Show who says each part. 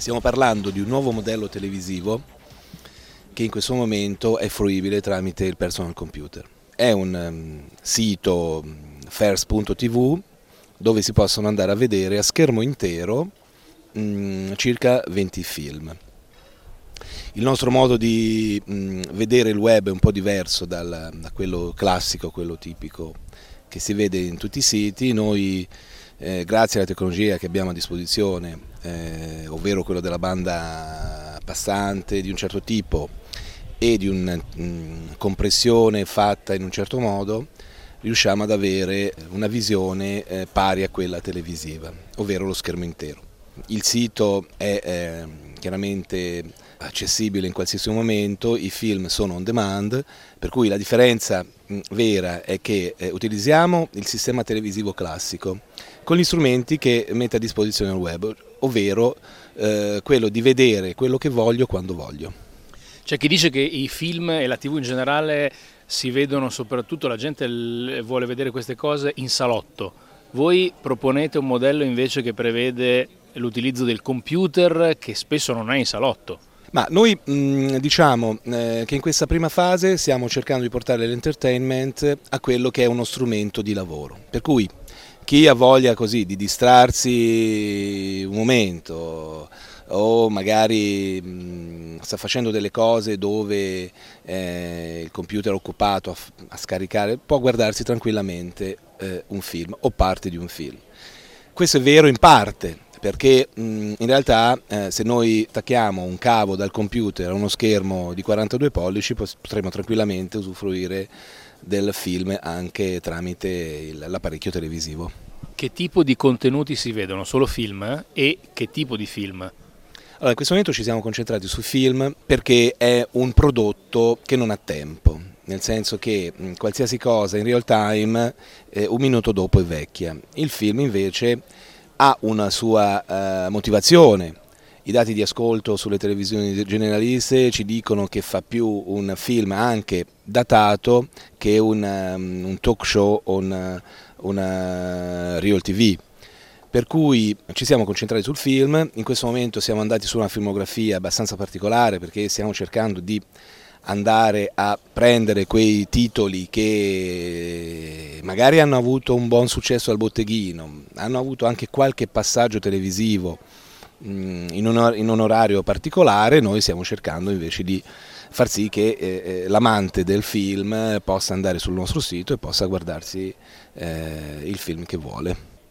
Speaker 1: Stiamo parlando di un nuovo modello televisivo che in questo momento è fruibile tramite il personal computer. È un sito first.tv dove si possono andare a vedere a schermo intero circa 20 film. Il nostro modo di vedere il web è un po' diverso da quello classico, quello tipico che si vede in tutti i siti. Noi grazie alla tecnologia che abbiamo a disposizione, ovvero quello della banda passante di un certo tipo e di una compressione fatta in un certo modo, riusciamo ad avere una visione pari a quella televisiva, ovvero lo schermo intero. Il sito è chiaramente accessibile in qualsiasi momento, i film sono on demand, per cui la differenza vera è che utilizziamo il sistema televisivo classico con gli strumenti che mette a disposizione il web, ovvero quello di vedere quello che voglio quando voglio.
Speaker 2: C'è chi dice che i film e la TV in generale si vedono, soprattutto la gente vuole vedere queste cose in salotto. Voi proponete un modello invece che prevede l'utilizzo del computer, che spesso non è in salotto.
Speaker 1: Ma noi diciamo che in questa prima fase stiamo cercando di portare l'entertainment a quello che è uno strumento di lavoro, per cui chi ha voglia così di distrarsi un momento o magari sta facendo delle cose dove il computer è occupato a scaricare, può guardarsi tranquillamente un film o parte di un film. Questo è vero in parte, perché in realtà se noi attacchiamo un cavo dal computer a uno schermo di 42 pollici potremo tranquillamente usufruire del film anche tramite l'apparecchio televisivo.
Speaker 2: Che tipo di contenuti si vedono? Solo film? E che tipo di film?
Speaker 1: Allora, in questo momento ci siamo concentrati sui film perché è un prodotto che non ha tempo, nel senso che qualsiasi cosa in real time un minuto dopo è vecchia. Il film invece ha una sua motivazione. I dati di ascolto sulle televisioni generaliste ci dicono che fa più un film anche datato che un talk show o una real TV. Per cui ci siamo concentrati sul film. In questo momento siamo andati su una filmografia abbastanza particolare perché stiamo cercando di andare a prendere quei titoli che magari hanno avuto un buon successo al botteghino, hanno avuto anche qualche passaggio televisivo in un orario particolare. Noi stiamo cercando invece di far sì che l'amante del film possa andare sul nostro sito e possa guardarsi il film che vuole.